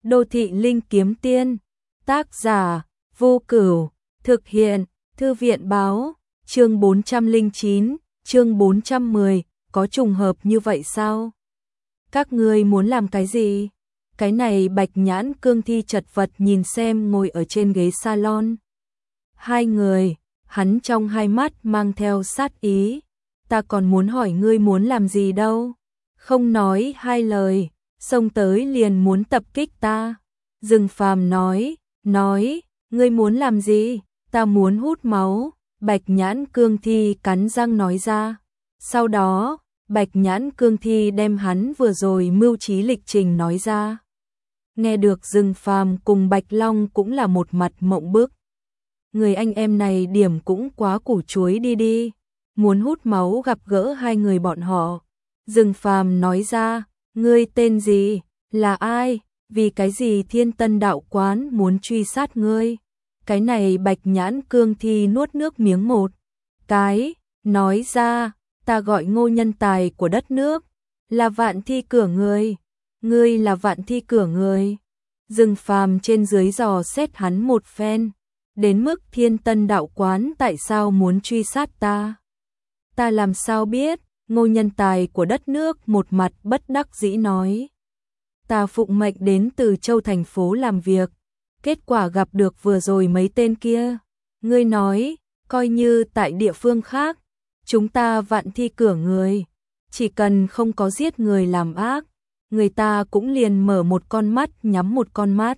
Đô thị linh kiếm tiên, tác giả, Vô Cửu, thực hiện, Thư viện báo, chương 409, chương 410, có trùng hợp như vậy sao? Các ngươi muốn làm cái gì? Cái này Bạch Nhãn Cương Thi chật vật nhìn xem ngồi ở trên ghế salon. Hai người, hắn trong hai mắt mang theo sát ý. Ta còn muốn hỏi ngươi muốn làm gì đâu? Không nói hai lời, xông tới liền muốn tập kích ta. Dương Phàm nói, ngươi muốn làm gì? Ta muốn hút máu. Bạch Nhãn Cương Thi cắn răng nói ra. Sau đó, Bạch Nhãn Cương Thi đem hắn vừa rồi mưu trí lịch trình nói ra. Nghe được Dương Phàm cùng Bạch Long cũng là một mặt mộng bức. Người anh em này điểm cũng quá củ chuối đi. Muốn hút máu gặp gỡ hai người bọn họ. Dương Phàm nói ra, ngươi tên gì, là ai, vì cái gì Thiên Tân đạo quán muốn truy sát ngươi. Cái này Bạch Nhãn Cương Thi nuốt nước miếng một cái, nói ra, ta gọi Ngô Nhân Tài của đất nước, là Vạn Thi Cửa người. Ngươi là Vạn Thi Cửa người. Dương Phàm trên dưới dò xét hắn một phen, đến mức Thiên Tân đạo quán tại sao muốn truy sát ta? Ta làm sao biết? Ngô Nhân Tài của đất nước một mặt bất đắc dĩ nói. Ta phụng mệnh đến từ Châu thành phố làm việc, kết quả gặp được vừa rồi mấy tên kia. Ngươi nói, coi như tại địa phương khác, chúng ta Vạn Thi Cửa người, chỉ cần không có giết người làm ác, người ta cũng liền mở một con mắt nhắm một con mắt.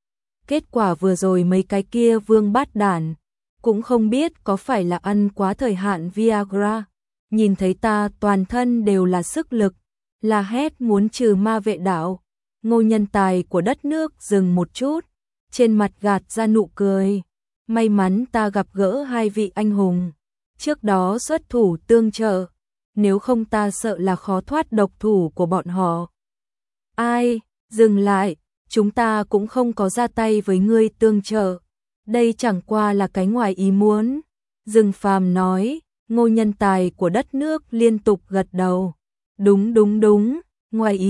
Kết quả vừa rồi mấy cái kia vương bát đản, cũng không biết có phải là ăn quá thời hạn Viagra, nhìn thấy ta toàn thân đều là sức lực, là hét muốn trừ ma vệ đạo. Ngô Nhân Tài của đất nước dừng một chút, trên mặt gạt ra nụ cười. May mắn ta gặp gỡ hai vị anh hùng, trước đó xuất thủ tương trợ, nếu không ta sợ là khó thoát độc thủ của bọn họ. Ai, dừng lại, chúng ta cũng không có ra tay với ngươi tương trợ, đây chẳng qua là cái ngoài ý muốn. Dương Phàm nói. Ngô Nhân Tài của đất nước liên tục gật đầu. Đúng, ngoài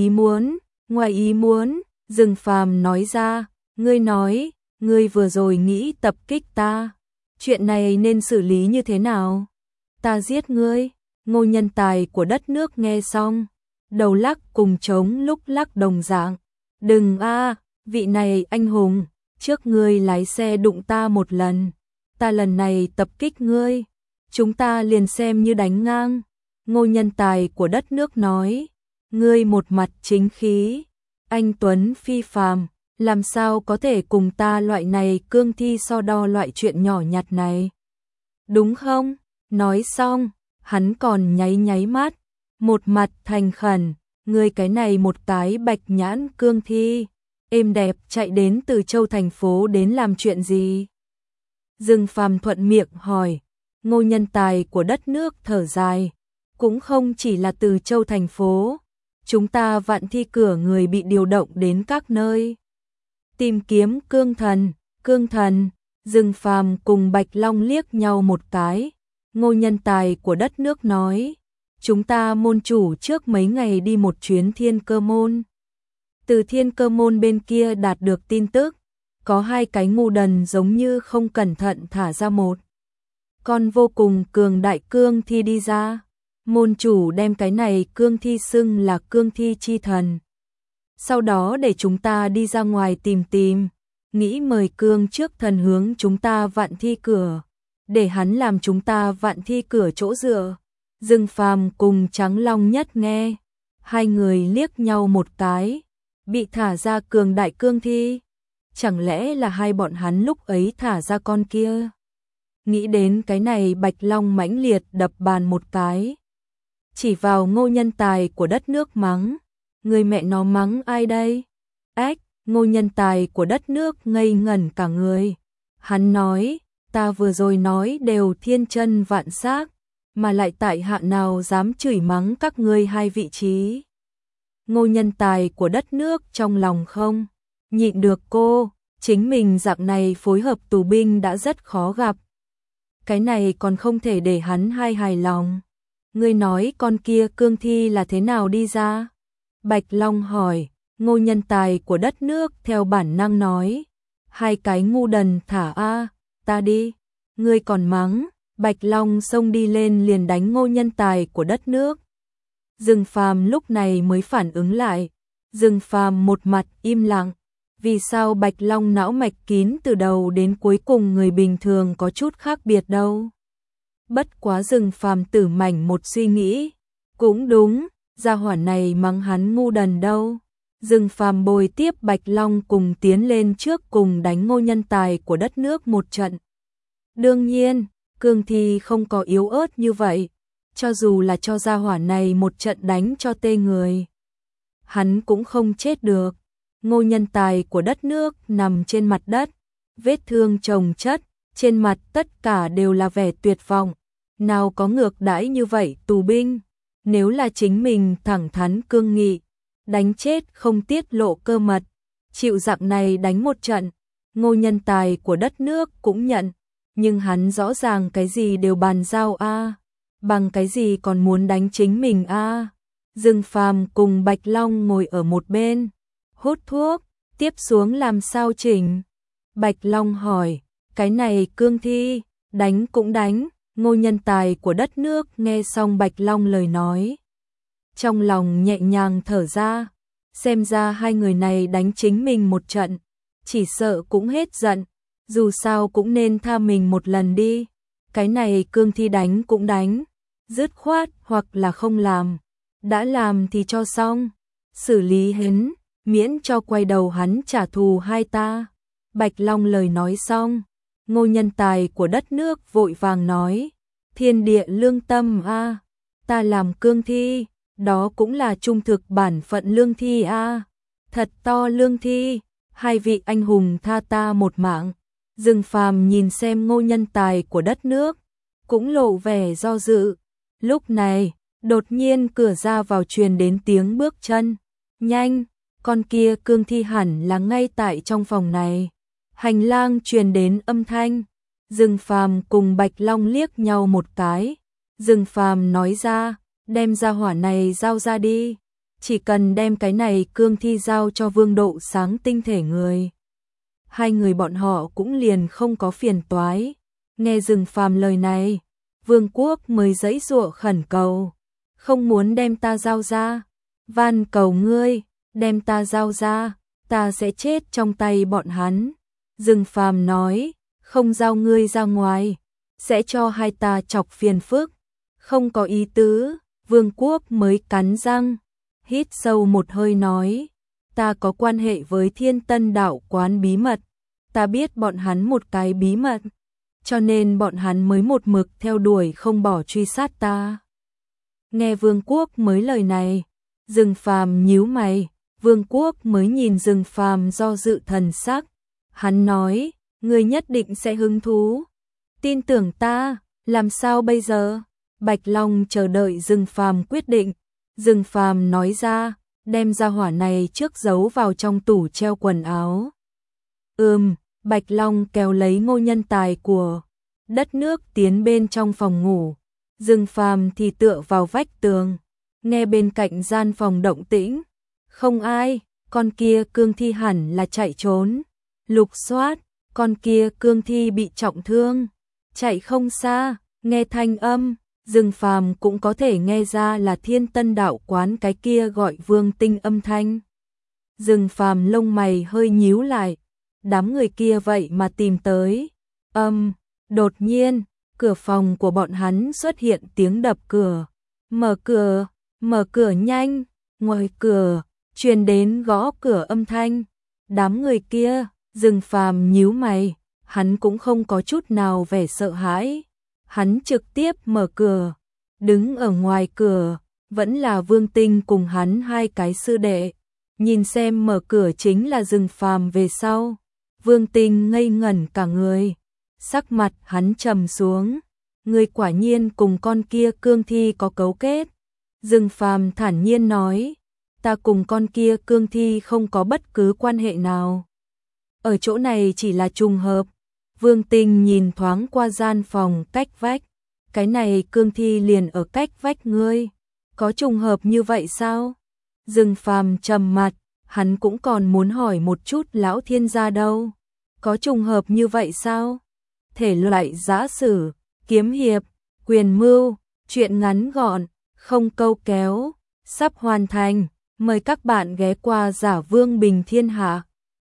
ý muốn, Dương Phàm nói ra, ngươi nói, ngươi vừa rồi nghĩ tập kích ta, chuyện này nên xử lý như thế nào? Ta giết ngươi. Ngô Nhân Tài của đất nước nghe xong, đầu lắc cùng trống lúc lắc đồng dạng. Đừng a, vị này anh hùng, trước ngươi lái xe đụng ta một lần, ta lần này tập kích ngươi, chúng ta liền xem như đánh ngang. Ngô Nhân Tài của đất nước nói, ngươi một mặt chính khí, anh tuấn phi phàm, làm sao có thể cùng ta loại này cương thi so đo loại chuyện nhỏ nhặt này, đúng không? Nói xong, hắn còn nháy mắt, một mặt thành khẩn, ngươi cái này một cái Bạch Nhãn Cương Thi, êm đẹp chạy đến từ Châu thành phố đến làm chuyện gì? Dương Phàm thuận miệng hỏi. Ngô Nhân Tài của đất nước thở dài, cũng không chỉ là từ Châu thành phố, chúng ta Vạn Thi Cửa người bị điều động đến các nơi tìm kiếm cương thần. Dương Phàm cùng Bạch Long liếc nhau một cái. Ngô Nhân Tài của đất nước nói, chúng ta môn chủ trước mấy ngày đi một chuyến Thiên Cơ môn, từ Thiên Cơ môn bên kia đạt được tin tức, có hai cái ngu đần giống như không cẩn thận thả ra một con vô cùng cường đại cương thi đi ra. Môn chủ đem cái này cương thi xưng là cương thi chi thần. Sau đó để chúng ta đi ra ngoài tìm, nghĩ mời cương trước thần hướng chúng ta Vạn Thi Cửa, để hắn làm chúng ta Vạn Thi Cửa chỗ dựa. Dương Phàm cùng Trắng Long Nhất nghe, hai người liếc nhau một cái, bị thả ra cường đại cương thi, chẳng lẽ là hai bọn hắn lúc ấy thả ra con kia? Nghĩ đến cái này Bạch Long mãnh liệt đập bàn một cái, chỉ vào Ngô Nhân Tài của đất nước mắng, người mẹ nó mắng ai đây? Ách, Ngô Nhân Tài của đất nước ngây ngẩn cả người. Hắn nói, ta vừa rồi nói đều thiên chân vạn xác, mà lại tại hạ nào dám chửi mắng các ngươi hai vị trí. Ngô Nhân Tài của đất nước trong lòng không nhịn được cô, chính mình dạng này phối hợp tù binh đã rất khó gặp. Cái này còn không thể để hắn hài lòng. Ngươi nói con kia cương thi là thế nào đi ra? Bạch Long hỏi. Ngô Nhân Tài của đất nước theo bản năng nói, hai cái ngu đần thả a, ta đi, ngươi còn mắng. Bạch Long xông đi lên liền đánh Ngô Nhân Tài của đất nước. Dương Phàm lúc này mới phản ứng lại, Dương Phàm một mặt im lặng, vì sao Bạch Long não mạch kín từ đầu đến cuối cùng người bình thường có chút khác biệt đâu. Bất quá Dương Phàm tử mảnh một suy nghĩ, cũng đúng, gia hỏa này mắng hắn ngu đần đâu. Dương Phàm bồi tiếp Bạch Long cùng tiến lên trước cùng đánh Ngô Nhân Tài của đất nước một trận. Đương nhiên, cương thi không có yếu ớt như vậy, cho dù là cho gia hỏa này một trận đánh cho tê người, hắn cũng không chết được. Ngô Nhân Tài của đất nước nằm trên mặt đất, vết thương chồng chất, trên mặt tất cả đều là vẻ tuyệt vọng, nào có ngược đãi như vậy tù binh, nếu là chính mình thẳng thắn cương nghị, đánh chết không tiết lộ cơ mật, chịu dạng này đánh một trận, Ngô Nhân Tài của đất nước cũng nhận, nhưng hắn rõ ràng cái gì đều bàn giao a, bằng cái gì còn muốn đánh chính mình a. Dương Phàm cùng Bạch Long ngồi ở một bên, hút thuốc, tiếp xuống làm sao chỉnh? Bạch Long hỏi, cái này cương thi, đánh cũng đánh. Ngô Nhân Tài của đất nước nghe xong Bạch Long lời nói, trong lòng nhẹ nhàng thở ra, xem ra hai người này đánh chính mình một trận, chỉ sợ cũng hết giận, dù sao cũng nên tha mình một lần đi, cái này cương thi đánh cũng đánh, dứt khoát hoặc là không làm, đã làm thì cho xong, xử lý hắn, miễn cho quay đầu hắn trả thù hai ta. Bạch Long lời nói xong, Ngô Nhân Tài của đất nước vội vàng nói, thiên địa lương tâm a, ta làm cương thi, đó cũng là trung thực bản phận lương thi a, thật to lương thi, hai vị anh hùng tha ta một mạng. Dương Phàm nhìn xem Ngô Nhân Tài của đất nước, cũng lộ vẻ do dự. Lúc này, đột nhiên cửa ra vào truyền đến tiếng bước chân, nhanh, con kia cương thi hẳn là ngay tại trong phòng này. Hành lang truyền đến âm thanh, Dương Phàm cùng Bạch Long liếc nhau một cái. Dương Phàm nói ra, đem ra hỏa này giao ra đi, chỉ cần đem cái này cương thi giao cho Vương Độ Sáng tinh thể người, hai người bọn họ cũng liền không có phiền toái. Nghe Dương Phàm lời này, Vương Quốc mới giãy giụa khẩn cầu, không muốn đem ta giao ra, van cầu ngươi, đem ta giao ra, ta sẽ chết trong tay bọn hắn. Dương Phàm nói, không giao ngươi ra ngoài, sẽ cho hai ta chọc phiền phức, không có ý tứ. Vương Quốc mới cắn răng, hít sâu một hơi nói, ta có quan hệ với Thiên Tân đạo quán bí mật, ta biết bọn hắn một cái bí mật, cho nên bọn hắn mới một mực theo đuổi không bỏ truy sát ta. Nghe Vương Quốc mới lời này, Dương Phàm nhíu mày, Vương Quốc mới nhìn Dương Phàm do dự thần sắc, hắn nói, ngươi nhất định sẽ hứng thú, tin tưởng ta, làm sao bây giờ? Bạch Long chờ đợi Dương Phàm quyết định, Dương Phàm nói ra, đem ra hỏa này trước giấu vào trong tủ treo quần áo. Bạch Long kéo lấy Ngô Nhân Tài của đất nước tiến bên trong phòng ngủ, Dương Phàm thì tựa vào vách tường, nghe bên cạnh gian phòng động tĩnh, không ai, con kia cương thi hẳn là chạy trốn, lục soát, con kia cương thi bị trọng thương, chạy không xa, nghe thanh âm, Dương Phàm cũng có thể nghe ra là Thiên Tân đạo quán cái kia gọi Vương Tinh âm thanh. Dương Phàm lông mày hơi nhíu lại, đám người kia vậy mà tìm tới. Đột nhiên, cửa phòng của bọn hắn xuất hiện tiếng đập cửa. Mở cửa nhanh, ngoài cửa, truyền đến gõ cửa âm thanh. Đám người kia, Dương Phàm nhíu mày, hắn cũng không có chút nào vẻ sợ hãi. Hắn trực tiếp mở cửa, đứng ở ngoài cửa, vẫn là Vương Tinh cùng hắn hai cái sư đệ. Nhìn xem mở cửa chính là Dương Phàm về sau. Vương Tinh ngây ngẩn cả người, sắc mặt hắn trầm xuống, người quả nhiên cùng con kia cương thi có cấu kết. Dương Phàm thản nhiên nói, ta cùng con kia cương thi không có bất cứ quan hệ nào. Ở chỗ này chỉ là trùng hợp. Vương Tinh nhìn thoáng qua gian phòng cách vách, cái này cương thi liền ở cách vách ngươi, có trùng hợp như vậy sao? Dương Phàm trầm mặt, hắn cũng còn muốn hỏi một chút lão thiên gia đâu. Có trùng hợp như vậy sao? Thể loại giã sử, kiếm hiệp, quyền mưu, truyện ngắn gọn, không câu kéo, sắp hoàn thành. Mời các bạn ghé qua Giả Vương Bình Thiên Hạ.